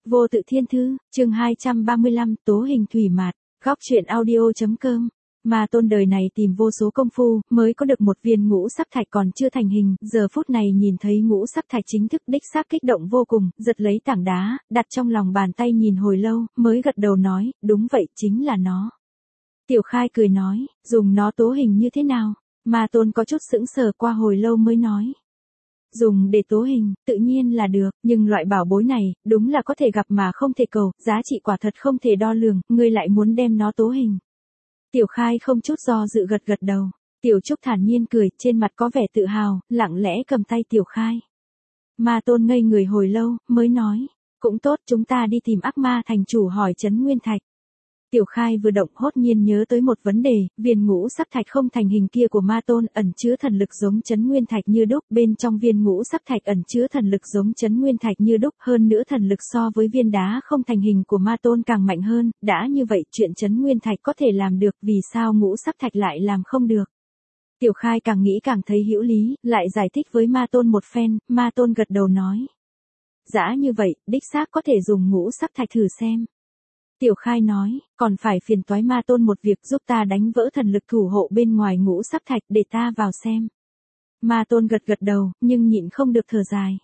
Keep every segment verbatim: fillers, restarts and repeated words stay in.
Vô Tự Thiên Thư, chương hai trăm ba mươi lăm, Tố Hình Thủy Mạt, góc truyện audio.com. Ma Tôn đời này tìm vô số công phu, mới có được một viên ngũ sắc thạch còn chưa thành hình, giờ phút này nhìn thấy ngũ sắc thạch chính thức đích xác kích động vô cùng, giật lấy tảng đá, đặt trong lòng bàn tay nhìn hồi lâu, mới gật đầu nói, đúng vậy, chính là nó. Tiểu Khai cười nói, dùng nó tố hình như thế nào? Ma Tôn có chút sững sờ, qua hồi lâu mới nói. Dùng để tố hình, tự nhiên là được, nhưng loại bảo bối này, đúng là có thể gặp mà không thể cầu, giá trị quả thật không thể đo lường, ngươi lại muốn đem nó tố hình. Tiểu Khai không chút do dự gật gật đầu. Tiểu Trúc thản nhiên cười, trên mặt có vẻ tự hào, lặng lẽ cầm tay Tiểu Khai. Ma Tôn ngây người hồi lâu, mới nói, cũng tốt, chúng ta đi tìm Ác Ma thành chủ hỏi Trấn Nguyên Thạch. Tiểu Khai vừa động hốt nhiên nhớ tới một vấn đề, viên ngũ sắc thạch không thành hình kia của Ma Tôn ẩn chứa thần lực giống Trấn Nguyên Thạch như đúc, bên trong viên ngũ sắc thạch ẩn chứa thần lực giống Trấn Nguyên Thạch như đúc, hơn nữa thần lực so với viên đá không thành hình của Ma Tôn càng mạnh hơn, đã như vậy chuyện Trấn Nguyên Thạch có thể làm được, vì sao ngũ sắc thạch lại làm không được? Tiểu Khai càng nghĩ càng thấy hữu lý, lại giải thích với Ma Tôn một phen, Ma Tôn gật đầu nói. Dã như vậy, đích xác có thể dùng ngũ sắc thạch thử xem. Tiểu Khai nói, còn phải phiền toái Ma Tôn một việc, giúp ta đánh vỡ thần lực thủ hộ bên ngoài ngũ sắc thạch để ta vào xem. Ma Tôn gật gật đầu, nhưng nhịn không được thở dài.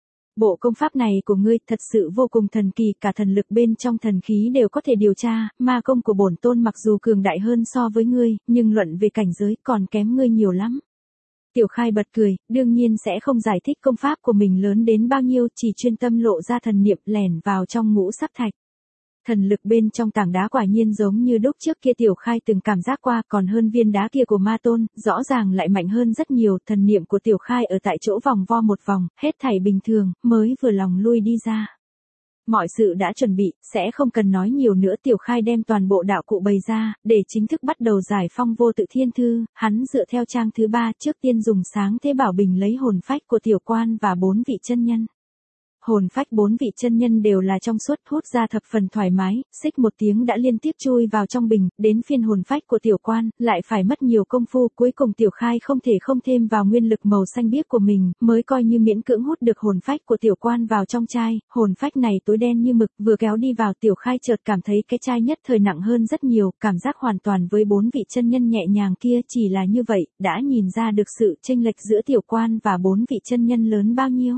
Bộ công pháp này của ngươi thật sự vô cùng thần kỳ, cả thần lực bên trong thần khí đều có thể điều tra, ma công của bổn tôn mặc dù cường đại hơn so với ngươi, nhưng luận về cảnh giới còn kém ngươi nhiều lắm. Tiểu Khai bật cười, đương nhiên sẽ không giải thích công pháp của mình lớn đến bao nhiêu, chỉ chuyên tâm lộ ra thần niệm lẻn vào trong ngũ sắc thạch. Thần lực bên trong tảng đá quả nhiên giống như đúc trước kia Tiểu Khai từng cảm giác qua, còn hơn viên đá kia của Ma Tôn, rõ ràng lại mạnh hơn rất nhiều, thần niệm của Tiểu Khai ở tại chỗ vòng vo một vòng, hết thảy bình thường, mới vừa lòng lui đi ra. Mọi sự đã chuẩn bị, sẽ không cần nói nhiều nữa, Tiểu Khai đem toàn bộ đạo cụ bày ra, để chính thức bắt đầu giải phong Vô Tự Thiên Thư, hắn dựa theo trang thứ ba, trước tiên dùng sáng thế bảo bình lấy hồn phách của Tiểu Quan và bốn vị chân nhân. Hồn phách bốn vị chân nhân đều là trong suốt, hút ra thập phần thoải mái, xích một tiếng đã liên tiếp chui vào trong bình, đến phiên hồn phách của Tiểu Quan, lại phải mất nhiều công phu, cuối cùng Tiểu Khai không thể không thêm vào nguyên lực màu xanh biếc của mình, mới coi như miễn cưỡng hút được hồn phách của Tiểu Quan vào trong chai, hồn phách này tối đen như mực, vừa kéo đi vào Tiểu Khai chợt cảm thấy cái chai nhất thời nặng hơn rất nhiều, cảm giác hoàn toàn với bốn vị chân nhân nhẹ nhàng kia, chỉ là như vậy, đã nhìn ra được sự chênh lệch giữa Tiểu Quan và bốn vị chân nhân lớn bao nhiêu.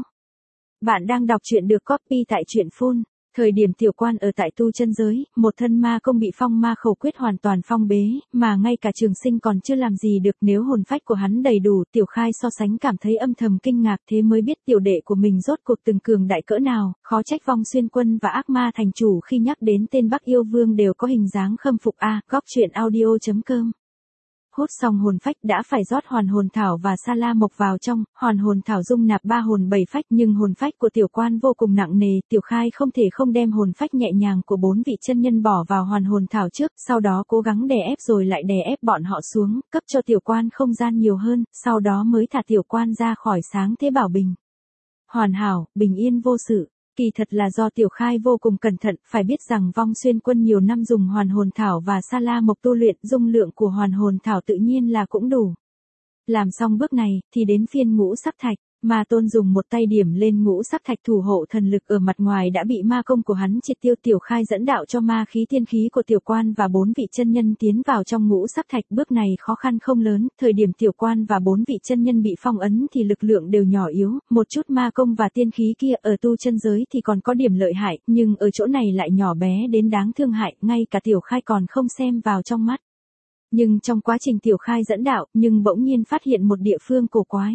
Bạn đang đọc truyện được copy tại truyện phun. Thời điểm Tiểu Quan ở tại tu chân giới, một thân ma công bị phong ma khẩu quyết hoàn toàn phong bế, mà ngay cả trường sinh còn chưa làm gì được, nếu hồn phách của hắn đầy đủ, Tiểu Khai so sánh cảm thấy âm thầm kinh ngạc, thế mới biết tiểu đệ của mình rốt cuộc từng cường đại cỡ nào, khó trách Vong Xuyên Quân và Ác Ma thành chủ khi nhắc đến tên Bắc Yêu Vương đều có hình dáng khâm phục a, góc truyện audio.com. Hút xong hồn phách đã phải rót hoàn hồn thảo và sa la mộc vào trong, hoàn hồn thảo dung nạp ba hồn bảy phách, nhưng hồn phách của Tiểu Quan vô cùng nặng nề, Tiểu Khai không thể không đem hồn phách nhẹ nhàng của bốn vị chân nhân bỏ vào hoàn hồn thảo trước, sau đó cố gắng đè ép rồi lại đè ép bọn họ xuống, cấp cho Tiểu Quan không gian nhiều hơn, sau đó mới thả Tiểu Quan ra khỏi sáng thế bảo bình. Hoàn hảo, bình yên vô sự. Kỳ thật là do Tiểu Khai vô cùng cẩn thận, phải biết rằng Vong Xuyên Quân nhiều năm dùng hoàn hồn thảo và sa la mộc tu luyện, dung lượng của hoàn hồn thảo tự nhiên là cũng đủ. Làm xong bước này, thì đến phiên ngũ sắc thạch. Ma Tôn dùng một tay điểm lên ngũ sắc thạch thủ hộ thần lực ở mặt ngoài đã bị ma công của hắn triệt tiêu. Tiểu Khai dẫn đạo cho ma khí tiên khí của Tiểu Quan và bốn vị chân nhân tiến vào trong ngũ sắc thạch, bước này khó khăn không lớn, thời điểm Tiểu Quan và bốn vị chân nhân bị phong ấn thì lực lượng đều nhỏ yếu, một chút ma công và tiên khí kia ở tu chân giới thì còn có điểm lợi hại, nhưng ở chỗ này lại nhỏ bé đến đáng thương hại, ngay cả Tiểu Khai còn không xem vào trong mắt. Nhưng trong quá trình Tiểu Khai dẫn đạo, nhưng bỗng nhiên phát hiện một địa phương cổ quái.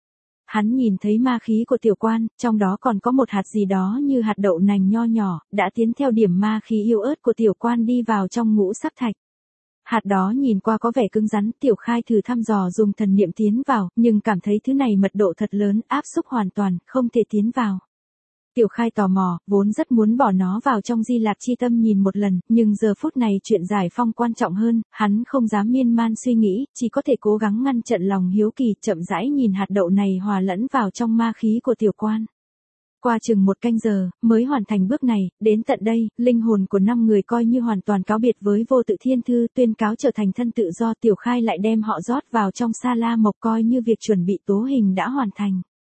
Hắn nhìn thấy ma khí của Tiểu Quan, trong đó còn có một hạt gì đó như hạt đậu nành nho nhỏ, đã tiến theo điểm ma khí yếu ớt của Tiểu Quan đi vào trong ngũ sắc thạch. Hạt đó nhìn qua có vẻ cứng rắn, Tiểu Khai thử thăm dò dùng thần niệm tiến vào, nhưng cảm thấy thứ này mật độ thật lớn, áp xúc hoàn toàn, không thể tiến vào. Tiểu Khai tò mò, vốn rất muốn bỏ nó vào trong Di Lạc Chi Tâm nhìn một lần, nhưng giờ phút này chuyện giải phong quan trọng hơn, hắn không dám miên man suy nghĩ, chỉ có thể cố gắng ngăn chặn lòng hiếu kỳ, chậm rãi nhìn hạt đậu này hòa lẫn vào trong ma khí của Tiểu Quan. Qua chừng một canh giờ, mới hoàn thành bước này, đến tận đây, linh hồn của năm người coi như hoàn toàn cáo biệt với Vô Tự Thiên Thư, tuyên cáo trở thành thân tự do. Tiểu Khai lại đem họ rót vào trong sa la mộc, coi như việc chuẩn bị tố hình đã hoàn thành.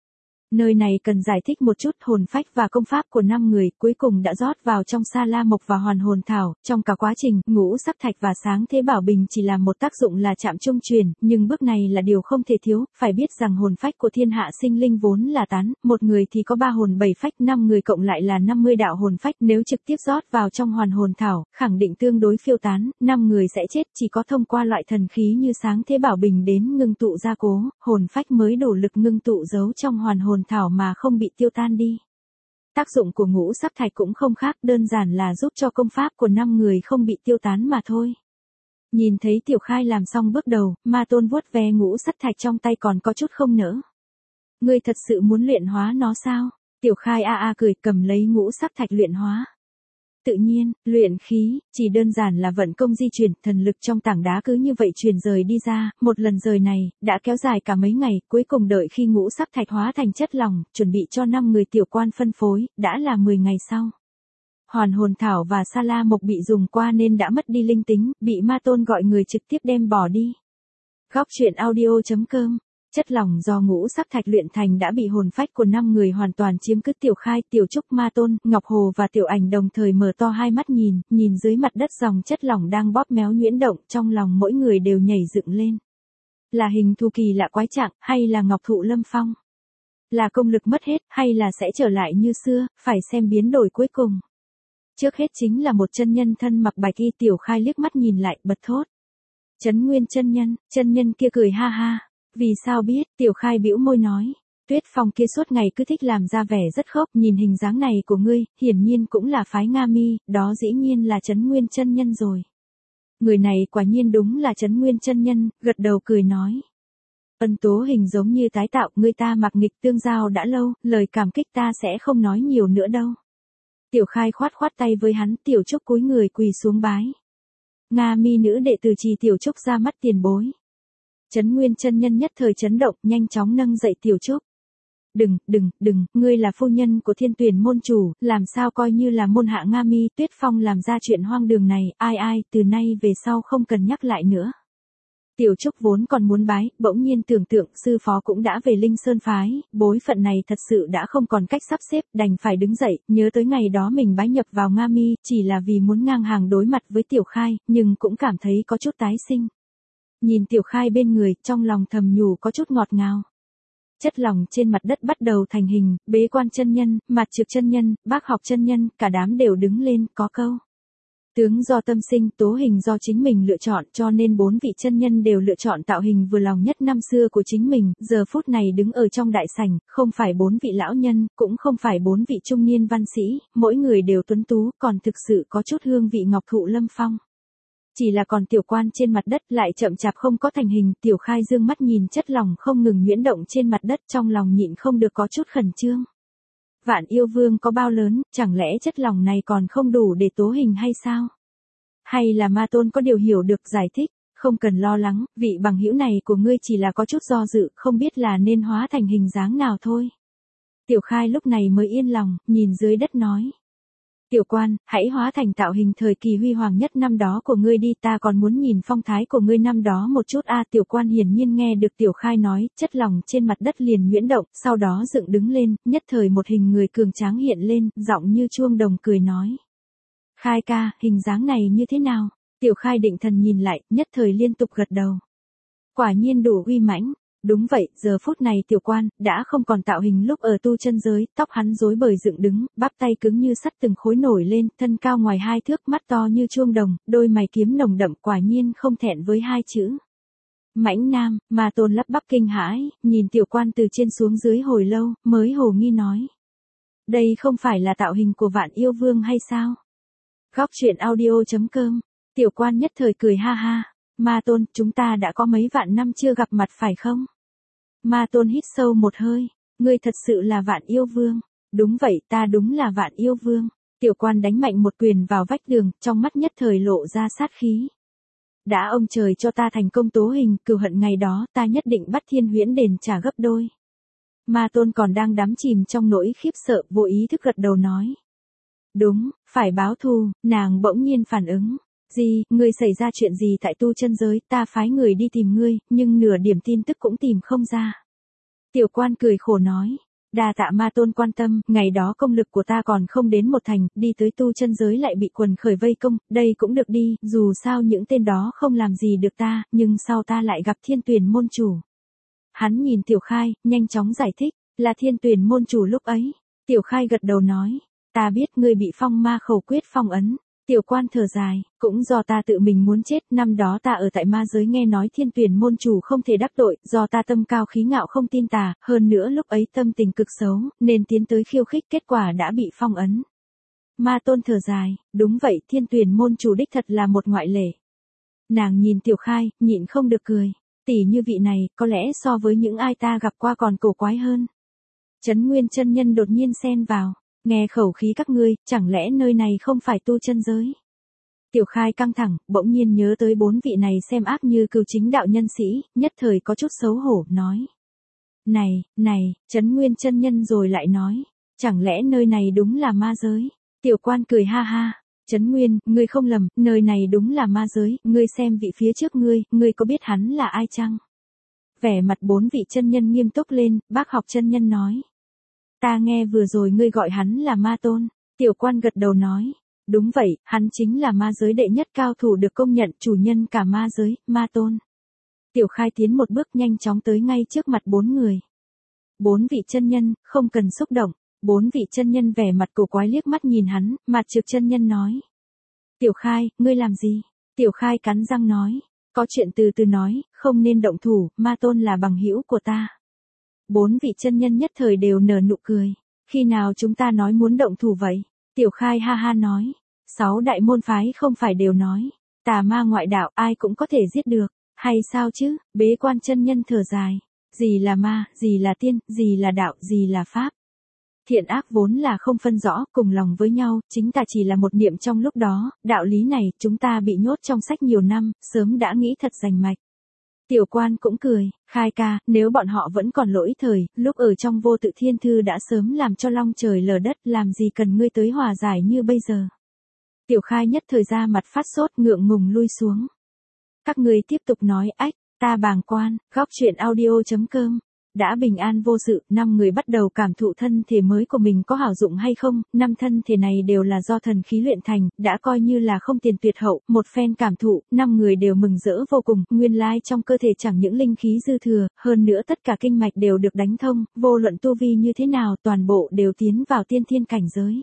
Nơi này cần giải thích một chút, hồn phách và công pháp của năm người cuối cùng đã rót vào trong Sa La Mộc và Hoàn Hồn Thảo, trong cả quá trình, ngũ sắc thạch và sáng thế bảo bình chỉ làm một tác dụng là chạm trung truyền, nhưng bước này là điều không thể thiếu, phải biết rằng hồn phách của thiên hạ sinh linh vốn là tán, một người thì có ba hồn bảy phách, năm người cộng lại là năm mươi đạo hồn phách, nếu trực tiếp rót vào trong Hoàn Hồn Thảo, khẳng định tương đối phiêu tán, năm người sẽ chết, chỉ có thông qua loại thần khí như sáng thế bảo bình đến ngưng tụ gia cố, hồn phách mới đủ lực ngưng tụ giấu trong Hoàn Hồn Thảo mà không bị tiêu tan đi. Tác dụng của ngũ sắc thạch cũng không khác, đơn giản là giúp cho công pháp của năm người không bị tiêu tán mà thôi. Nhìn thấy Tiểu Khai làm xong bước đầu, Ma Tôn vuốt ve ngũ sắc thạch trong tay còn có chút không nỡ. Ngươi thật sự muốn luyện hóa nó sao? Tiểu Khai a a cười, cầm lấy ngũ sắc thạch luyện hóa. Tự nhiên, luyện khí, chỉ đơn giản là vận công di chuyển, thần lực trong tảng đá cứ như vậy truyền rời đi ra, một lần rời này, đã kéo dài cả mấy ngày, cuối cùng đợi khi ngũ sắc thạch hóa thành chất lỏng, chuẩn bị cho năm người tiểu quan phân phối, đã là mười ngày sau. Hoàn Hồn Thảo và Sa La Mộc bị dùng qua nên đã mất đi linh tính, bị Ma Tôn gọi người trực tiếp đem bỏ đi. Góc truyện audio chấm com. Chất lỏng do ngũ sắc thạch luyện thành đã bị hồn phách của năm người hoàn toàn chiếm cứ. Tiểu Khai, Tiểu Trúc, Ma Tôn, Ngọc Hồ và Tiểu Ảnh đồng thời mở to hai mắt nhìn, nhìn dưới mặt đất dòng chất lỏng đang bóp méo nhuyễn động, trong lòng mỗi người đều nhảy dựng lên. Là hình thù kỳ lạ quái trạng, hay là ngọc thụ lâm phong? Là công lực mất hết, hay là sẽ trở lại như xưa, phải xem biến đổi cuối cùng. Trước hết chính là một chân nhân thân mặc bạch y. Tiểu Khai liếc mắt nhìn lại, bật thốt. Trấn Nguyên chân nhân, chân nhân kia cười ha ha. Vì sao biết? Tiểu Khai bĩu môi nói. Tuyết Phong kia suốt ngày cứ thích làm ra vẻ rất khốc, nhìn hình dáng này của ngươi, hiển nhiên cũng là phái Nga Mi, đó dĩ nhiên là Trấn Nguyên chân nhân rồi. Người này quả nhiên đúng là Trấn Nguyên chân nhân, gật đầu cười nói. Ân Tố Hình giống như tái tạo, người ta mặc nghịch tương giao đã lâu, lời cảm kích ta sẽ không nói nhiều nữa đâu. Tiểu Khai khoát khoát tay với hắn. Tiểu Trúc cúi người quỳ xuống bái. Nga Mi nữ đệ tử Trì Tiểu Trúc ra mắt tiền bối. Trấn Nguyên chân nhân nhất thời chấn động, nhanh chóng nâng dậy Tiểu Trúc. Đừng, đừng, đừng, ngươi là phu nhân của Thiên Tuyển môn chủ, làm sao coi như là môn hạ Nga Mi. Tuyết Phong làm ra chuyện hoang đường này, ai ai, từ nay về sau không cần nhắc lại nữa. Tiểu Trúc vốn còn muốn bái, bỗng nhiên tưởng tượng sư phó cũng đã về Linh Sơn phái, bối phận này thật sự đã không còn cách sắp xếp, đành phải đứng dậy, nhớ tới ngày đó mình bái nhập vào Nga Mi, chỉ là vì muốn ngang hàng đối mặt với Tiểu Khai, nhưng cũng cảm thấy có chút tái sinh. Nhìn Tiểu Khai bên người, trong lòng thầm nhủ có chút ngọt ngào. Chất lỏng trên mặt đất bắt đầu thành hình, Bế Quan chân nhân, Mạt Trực chân nhân, Bác Học chân nhân, cả đám đều đứng lên, có câu. Tướng do tâm sinh, tố hình do chính mình lựa chọn, cho nên bốn vị chân nhân đều lựa chọn tạo hình vừa lòng nhất năm xưa của chính mình, giờ phút này đứng ở trong đại sảnh, không phải bốn vị lão nhân, cũng không phải bốn vị trung niên văn sĩ, mỗi người đều tuấn tú, còn thực sự có chút hương vị ngọc thụ lâm phong. Chỉ là còn tiểu quan trên mặt đất lại chậm chạp không có thành hình. Tiểu Khai dương mắt nhìn chất lỏng không ngừng nhuyễn động trên mặt đất, trong lòng nhịn không được có chút khẩn trương. Vạn Yêu Vương có bao lớn, chẳng lẽ chất lỏng này còn không đủ để tố hình hay sao? Hay là Ma Tôn có điều hiểu được giải thích? Không cần lo lắng, vị bằng hữu này của ngươi chỉ là có chút do dự, không biết là nên hóa thành hình dáng nào thôi. Tiểu Khai lúc này mới yên lòng, nhìn dưới đất nói. Tiểu quan, hãy hóa thành tạo hình thời kỳ huy hoàng nhất năm đó của ngươi đi, ta còn muốn nhìn phong thái của ngươi năm đó một chút a. Tiểu quan hiển nhiên nghe được Tiểu Khai nói, chất lỏng trên mặt đất liền nhuyễn động, sau đó dựng đứng lên, nhất thời một hình người cường tráng hiện lên, giọng như chuông đồng cười nói. Khai ca, hình dáng này như thế nào? Tiểu Khai định thần nhìn lại, nhất thời liên tục gật đầu. Quả nhiên đủ uy mãnh. Đúng vậy, giờ phút này tiểu quan, đã không còn tạo hình lúc ở tu chân giới, tóc hắn rối bời dựng đứng, bắp tay cứng như sắt từng khối nổi lên, thân cao ngoài hai thước, mắt to như chuông đồng, đôi mày kiếm nồng đậm, quả nhiên không thẹn với hai chữ. Mãnh Nam, Ma Tôn lắp bắp kinh hãi, nhìn tiểu quan từ trên xuống dưới hồi lâu, mới hồ nghi nói. Đây không phải là tạo hình của Vạn Yêu Vương hay sao? Góc truyện audio chấm com. Tiểu quan nhất thời cười ha ha. Ma Tôn, chúng ta đã có mấy vạn năm chưa gặp mặt phải không? Ma Tôn hít sâu một hơi. Ngươi thật sự là Vạn Yêu Vương. Đúng vậy, ta đúng là Vạn Yêu Vương. Tiểu quan đánh mạnh một quyền vào vách đường, trong mắt nhất thời lộ ra sát khí. Đã ông trời cho ta thành công tố hình, cừu hận ngày đó, ta nhất định bắt Thiên Huyễn đền trả gấp đôi. Ma Tôn còn đang đắm chìm trong nỗi khiếp sợ, vô ý thức gật đầu nói. Đúng, phải báo thù. Nàng bỗng nhiên phản ứng. Gì, ngươi xảy ra chuyện gì tại tu chân giới, ta phái người đi tìm ngươi, nhưng nửa điểm tin tức cũng tìm không ra. Tiểu quan cười khổ nói. Đa tạ ma tôn quan tâm, ngày đó công lực của ta còn không đến một thành, đi tới tu chân giới lại bị quần khởi vây công, đây cũng được đi, dù sao những tên đó không làm gì được ta, nhưng sau ta lại gặp Thiên Tuyển môn chủ. Hắn nhìn Tiểu Khai, nhanh chóng giải thích, là Thiên Tuyển môn chủ lúc ấy. Tiểu Khai gật đầu nói, ta biết ngươi bị phong ma khẩu quyết phong ấn. Tiểu Quan thở dài, cũng do ta tự mình muốn chết, năm đó ta ở tại ma giới nghe nói Thiên Tuyển môn chủ không thể đắc tội, do ta tâm cao khí ngạo không tin tà, hơn nữa lúc ấy tâm tình cực xấu, nên tiến tới khiêu khích, kết quả đã bị phong ấn. Ma tôn thở dài, đúng vậy, Thiên Tuyển môn chủ đích thật là một ngoại lệ. Nàng nhìn Tiểu Khai, nhịn không được cười, tỷ như vị này, có lẽ so với những ai ta gặp qua còn cổ quái hơn. Trấn Nguyên chân nhân đột nhiên xen vào. Nghe khẩu khí các ngươi, chẳng lẽ nơi này không phải tu chân giới? Tiểu Khai căng thẳng, bỗng nhiên nhớ tới bốn vị này xem ác như cừu chính đạo nhân sĩ, nhất thời có chút xấu hổ, nói. Này, này, Trấn Nguyên chân nhân rồi lại nói, chẳng lẽ nơi này đúng là ma giới? Tiểu Quan cười ha ha, Trấn Nguyên, ngươi không lầm, nơi này đúng là ma giới, ngươi xem vị phía trước ngươi, ngươi có biết hắn là ai chăng? Vẻ mặt bốn vị chân nhân nghiêm túc lên, Bác Học chân nhân nói. Ta nghe vừa rồi ngươi gọi hắn là ma tôn. Tiểu Quan gật đầu nói. Đúng vậy, hắn chính là ma giới đệ nhất cao thủ được công nhận chủ nhân cả ma giới, ma tôn. Tiểu Khai tiến một bước nhanh chóng tới ngay trước mặt bốn người. Bốn vị chân nhân, không cần xúc động. Bốn vị chân nhân vẻ mặt cổ quái liếc mắt nhìn hắn, Mạt Trực chân nhân nói. Tiểu Khai, ngươi làm gì? Tiểu Khai cắn răng nói. Có chuyện từ từ nói, không nên động thủ, ma tôn là bằng hữu của ta. Bốn vị chân nhân nhất thời đều nở nụ cười. Khi nào chúng ta nói muốn động thủ vậy? Tiểu Khai ha ha nói. Sáu đại môn phái không phải đều nói. Tà ma ngoại đạo ai cũng có thể giết được. Hay sao chứ? Bế Quan chân nhân thở dài. Gì là ma, gì là tiên, gì là đạo, gì là pháp. Thiện ác vốn là không phân rõ, cùng lòng với nhau, chính ta chỉ là một niệm trong lúc đó. Đạo lý này, chúng ta bị nhốt trong sách nhiều năm, sớm đã nghĩ thật rành mạch. Tiểu Quan cũng cười, Khai ca, nếu bọn họ vẫn còn lỗi thời, lúc ở trong vô tự thiên thư đã sớm làm cho long trời lở đất, làm gì cần ngươi tới hòa giải như bây giờ. Tiểu Khai nhất thời ra mặt phát sốt ngượng ngùng lui xuống. Các ngươi tiếp tục nói, ách, ta bàng quan, góc truyện audio chấm com. Đã bình an vô sự, năm người bắt đầu cảm thụ thân thể mới của mình có hảo dụng hay không, năm thân thể này đều là do thần khí luyện thành, đã coi như là không tiền tuyệt hậu, một phen cảm thụ, năm người đều mừng rỡ vô cùng, nguyên lai trong cơ thể chẳng những linh khí dư thừa, hơn nữa tất cả kinh mạch đều được đánh thông, vô luận tu vi như thế nào, toàn bộ đều tiến vào tiên thiên cảnh giới.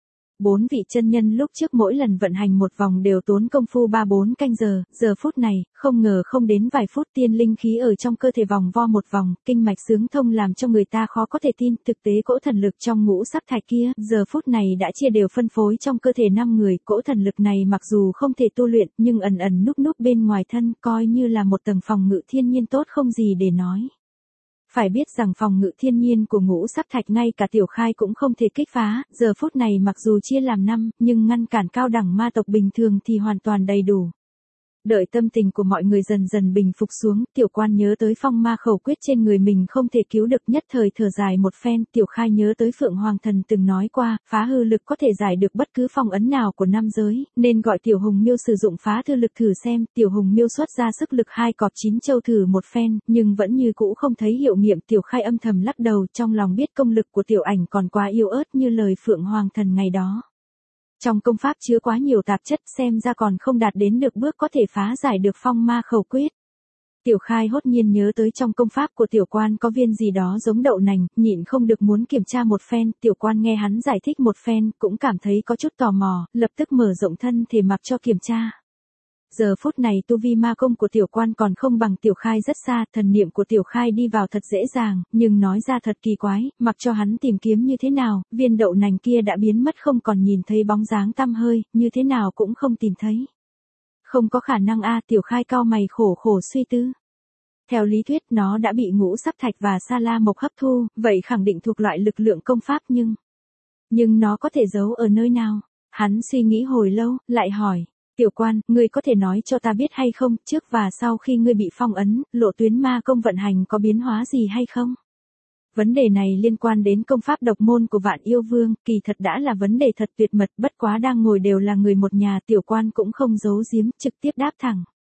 Bốn vị chân nhân lúc trước mỗi lần vận hành một vòng đều tốn công phu ba bốn canh giờ, giờ phút này, không ngờ không đến vài phút tiên linh khí ở trong cơ thể vòng vo một vòng, kinh mạch xướng thông làm cho người ta khó có thể tin, thực tế cỗ thần lực trong ngũ sắc thạch kia, giờ phút này đã chia đều phân phối trong cơ thể năm người, cỗ thần lực này mặc dù không thể tu luyện, nhưng ẩn ẩn núp núp bên ngoài thân, coi như là một tầng phòng ngự thiên nhiên tốt không gì để nói. Phải biết rằng phòng ngự thiên nhiên của ngũ sắc thạch ngay cả Tiểu Khai cũng không thể kích phá, giờ phút này mặc dù chia làm năm, nhưng ngăn cản cao đẳng ma tộc bình thường thì hoàn toàn đầy đủ. Đợi tâm tình của mọi người dần dần bình phục xuống, Tiểu Quan nhớ tới phong ma khẩu quyết trên người mình không thể cứu được, nhất thời thở dài một phen. Tiểu Khai nhớ tới Phượng Hoàng Thần từng nói qua, phá hư lực có thể giải được bất cứ phong ấn nào của nam giới, nên gọi Tiểu Hùng Miêu sử dụng phá thư lực thử xem. Tiểu Hùng Miêu xuất ra sức lực hai cọp chín châu thử một phen, nhưng vẫn như cũ không thấy hiệu nghiệm. Tiểu Khai âm thầm lắc đầu, trong lòng biết công lực của Tiểu Ảnh còn quá yếu ớt như lời Phượng Hoàng Thần ngày đó. Trong công pháp chứa quá nhiều tạp chất, xem ra còn không đạt đến được bước có thể phá giải được phong ma khẩu quyết. Tiểu Khai hốt nhiên nhớ tới trong công pháp của Tiểu Quan có viên gì đó giống đậu nành, nhịn không được muốn kiểm tra một phen. Tiểu Quan nghe hắn giải thích một phen, cũng cảm thấy có chút tò mò, lập tức mở rộng thân thể mặc cho kiểm tra. Giờ phút này tu vi ma công của Tiểu Quan còn không bằng Tiểu Khai rất xa, thần niệm của Tiểu Khai đi vào thật dễ dàng, nhưng nói ra thật kỳ quái, mặc cho hắn tìm kiếm như thế nào, viên đậu nành kia đã biến mất không còn nhìn thấy bóng dáng tăm hơi, như thế nào cũng không tìm thấy. Không có khả năng a, Tiểu Khai cau mày khổ khổ suy tư. Theo lý thuyết nó đã bị ngũ sắc thạch và sa la mộc hấp thu, vậy khẳng định thuộc loại lực lượng công pháp nhưng... Nhưng nó có thể giấu ở nơi nào? Hắn suy nghĩ hồi lâu, lại hỏi. Tiểu Quan, ngươi có thể nói cho ta biết hay không, trước và sau khi ngươi bị phong ấn, lộ tuyến ma công vận hành có biến hóa gì hay không? Vấn đề này liên quan đến công pháp độc môn của Vạn Yêu Vương, kỳ thật đã là vấn đề thật tuyệt mật, bất quá đang ngồi đều là người một nhà. Tiểu Quan cũng không giấu giếm, trực tiếp đáp thẳng.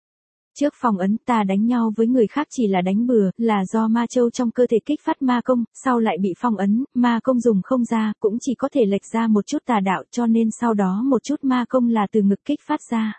Trước phong ấn ta đánh nhau với người khác chỉ là đánh bừa, là do ma châu trong cơ thể kích phát ma công, sau lại bị phong ấn, ma công dùng không ra, cũng chỉ có thể lệch ra một chút tà đạo cho nên sau đó một chút ma công là từ ngực kích phát ra.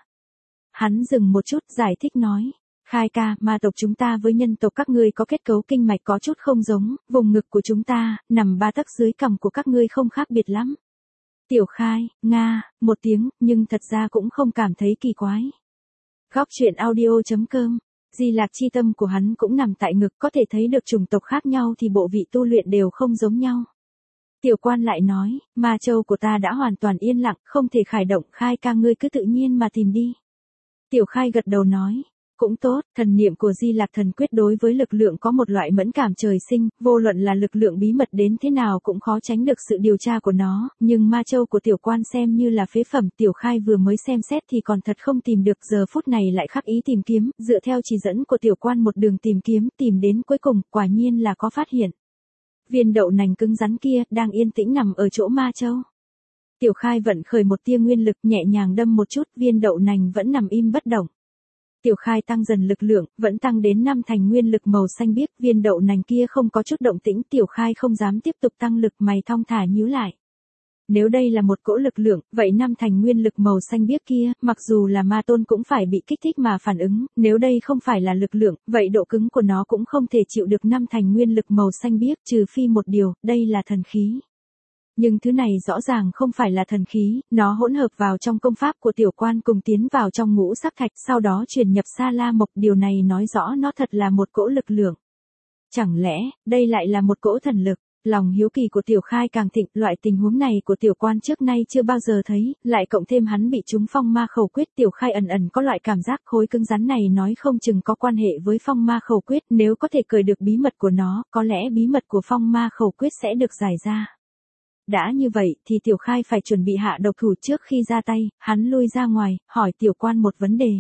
Hắn dừng một chút giải thích nói. Khai ca, ma tộc chúng ta với nhân tộc các ngươi có kết cấu kinh mạch có chút không giống, vùng ngực của chúng ta, nằm ba tấc dưới cằm của các ngươi không khác biệt lắm. Tiểu Khai, Nga, một tiếng, nhưng thật ra cũng không cảm thấy kỳ quái. Góc truyện audio.com, Di Lạc chi tâm của hắn cũng nằm tại ngực, có thể thấy được chủng tộc khác nhau thì bộ vị tu luyện đều không giống nhau. Tiểu Quan lại nói, ma châu của ta đã hoàn toàn yên lặng, không thể khải động, Khai ca ngươi cứ tự nhiên mà tìm đi. Tiểu Khai gật đầu nói, cũng tốt, thần niệm của Di Lạc thần quyết đối với lực lượng có một loại mẫn cảm trời sinh, vô luận là lực lượng bí mật đến thế nào cũng khó tránh được sự điều tra của nó, nhưng ma châu của Tiểu Quan xem như là phế phẩm, Tiểu Khai vừa mới xem xét thì còn thật không tìm được, giờ phút này lại khắc ý tìm kiếm, dựa theo chỉ dẫn của Tiểu Quan một đường tìm kiếm, tìm đến cuối cùng, quả nhiên là có phát hiện. Viên đậu nành cứng rắn kia, đang yên tĩnh nằm ở chỗ ma châu. Tiểu Khai vận khởi một tia nguyên lực nhẹ nhàng đâm một chút, viên đậu nành vẫn nằm im bất động. Tiểu Khai tăng dần lực lượng, vẫn tăng đến năm thành nguyên lực màu xanh biếc, viên đậu nành kia không có chút động tĩnh, Tiểu Khai không dám tiếp tục tăng lực, mày thong thả nhíu lại. Nếu đây là một cỗ lực lượng, vậy năm thành nguyên lực màu xanh biếc kia, mặc dù là ma tôn cũng phải bị kích thích mà phản ứng, nếu đây không phải là lực lượng, vậy độ cứng của nó cũng không thể chịu được năm thành nguyên lực màu xanh biếc, trừ phi một điều, đây là thần khí. Nhưng thứ này rõ ràng không phải là thần khí, nó hỗn hợp vào trong công pháp của Tiểu Quan cùng tiến vào trong ngũ sắc thạch, sau đó truyền nhập Sa La Mộc, điều này nói rõ nó thật là một cỗ lực lượng. Chẳng lẽ, đây lại là một cỗ thần lực? Lòng hiếu kỳ của Tiểu Khai càng thịnh, loại tình huống này của Tiểu Quan trước nay chưa bao giờ thấy, lại cộng thêm hắn bị trúng phong ma khẩu quyết, Tiểu Khai ẩn ẩn có loại cảm giác khối cứng rắn này nói không chừng có quan hệ với phong ma khẩu quyết, nếu có thể cởi được bí mật của nó, có lẽ bí mật của phong ma khẩu quyết sẽ được giải ra. Đã như vậy thì Tiểu Khai phải chuẩn bị hạ độc thủ, trước khi ra tay, hắn lui ra ngoài, hỏi Tiểu Quan một vấn đề.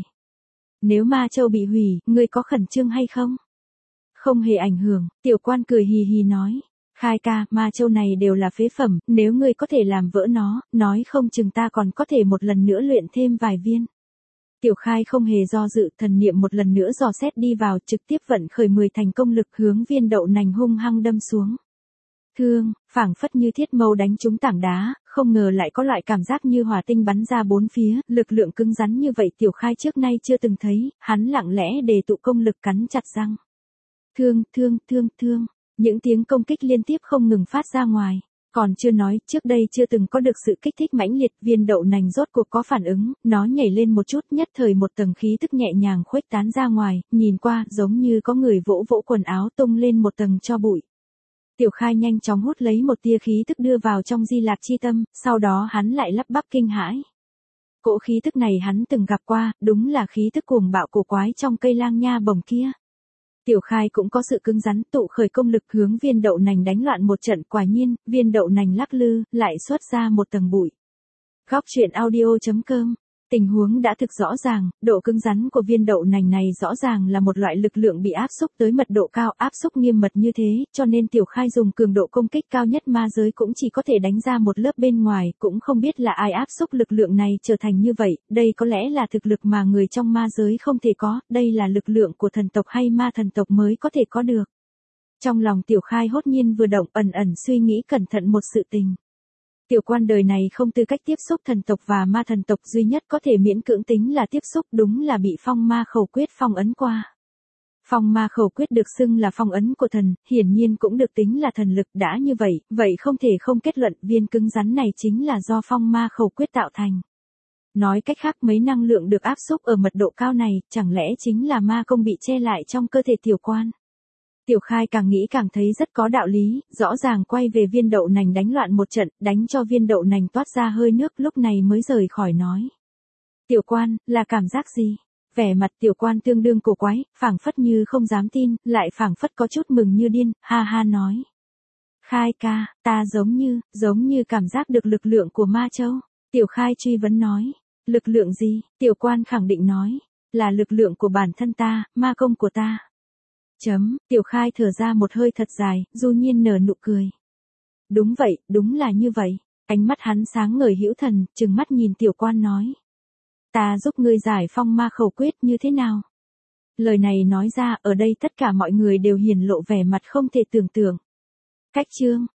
Nếu ma châu bị hủy, ngươi có khẩn trương hay không? Không hề ảnh hưởng, Tiểu Quan cười hì hì nói. Khai ca, ma châu này đều là phế phẩm, nếu ngươi có thể làm vỡ nó, nói không chừng ta còn có thể một lần nữa luyện thêm vài viên. Tiểu Khai không hề do dự, thần niệm một lần nữa dò xét đi vào, trực tiếp vận khởi mười thành công lực hướng viên đậu nành hung hăng đâm xuống. Thương, phảng phất như thiết mâu đánh trúng tảng đá, không ngờ lại có loại cảm giác như hỏa tinh bắn ra bốn phía, lực lượng cứng rắn như vậy Tiểu Khai trước nay chưa từng thấy, hắn lặng lẽ đề tụ công lực cắn chặt răng. Thương, thương, thương, thương, những tiếng công kích liên tiếp không ngừng phát ra ngoài. Còn chưa nói, trước đây chưa từng có được sự kích thích mãnh liệt, viên đậu nành rốt cuộc có phản ứng, nó nhảy lên một chút, nhất thời một tầng khí tức nhẹ nhàng khuếch tán ra ngoài, nhìn qua giống như có người vỗ vỗ quần áo tung lên một tầng tro bụi. Tiểu Khai nhanh chóng hút lấy một tia khí tức đưa vào trong Di Lạc chi tâm, sau đó hắn lại lắp bắp kinh hãi. Cỗ khí tức này hắn từng gặp qua, đúng là khí tức cuồng bạo cổ quái trong cây lang nha bồng kia. Tiểu Khai cũng có sự cứng rắn, tụ khởi công lực hướng viên đậu nành đánh loạn một trận, quả nhiên, viên đậu nành lắc lư, lại xuất ra một tầng bụi. Góc truyện audio.com, tình huống đã thực rõ ràng, độ cứng rắn của viên đậu nành này rõ ràng là một loại lực lượng bị áp xúc tới mật độ cao, áp xúc nghiêm mật như thế, cho nên Tiểu Khai dùng cường độ công kích cao nhất ma giới cũng chỉ có thể đánh ra một lớp bên ngoài, cũng không biết là ai áp xúc lực lượng này trở thành như vậy, đây có lẽ là thực lực mà người trong ma giới không thể có, đây là lực lượng của thần tộc hay ma thần tộc mới có thể có được. Trong lòng Tiểu Khai hốt nhiên vừa động, ẩn ẩn suy nghĩ cẩn thận một sự tình. Tiểu Quan đời này không tư cách tiếp xúc thần tộc và ma thần tộc, duy nhất có thể miễn cưỡng tính là tiếp xúc, đúng là bị phong ma khẩu quyết phong ấn qua. Phong ma khẩu quyết được xưng là phong ấn của thần, hiển nhiên cũng được tính là thần lực, đã như vậy, vậy không thể không kết luận viên cứng rắn này chính là do phong ma khẩu quyết tạo thành. Nói cách khác, mấy năng lượng được áp xúc ở mật độ cao này, chẳng lẽ chính là ma công bị che lại trong cơ thể Tiểu Quan. Tiểu Khai càng nghĩ càng thấy rất có đạo lý, rõ ràng quay về viên đậu nành đánh loạn một trận, đánh cho viên đậu nành toát ra hơi nước, lúc này mới rời khỏi nói. Tiểu Quan, là cảm giác gì? Vẻ mặt Tiểu Quan tương đương cổ quái, phảng phất như không dám tin, lại phảng phất có chút mừng như điên, ha ha nói. Khai ca, ta giống như, giống như cảm giác được lực lượng của ma châu. Tiểu Khai truy vấn nói. Lực lượng gì? Tiểu Quan khẳng định nói. Là lực lượng của bản thân ta, ma công của ta. Chấm, Tiểu Khai thở ra một hơi thật dài, du nhiên nở nụ cười. Đúng vậy, đúng là như vậy. Ánh mắt hắn sáng ngời hữu thần, trừng mắt nhìn Tiểu Quan nói. Ta giúp ngươi giải phong ma khẩu quyết như thế nào? Lời này nói ra, ở đây tất cả mọi người đều hiển lộ vẻ mặt không thể tưởng tượng. Cách chương,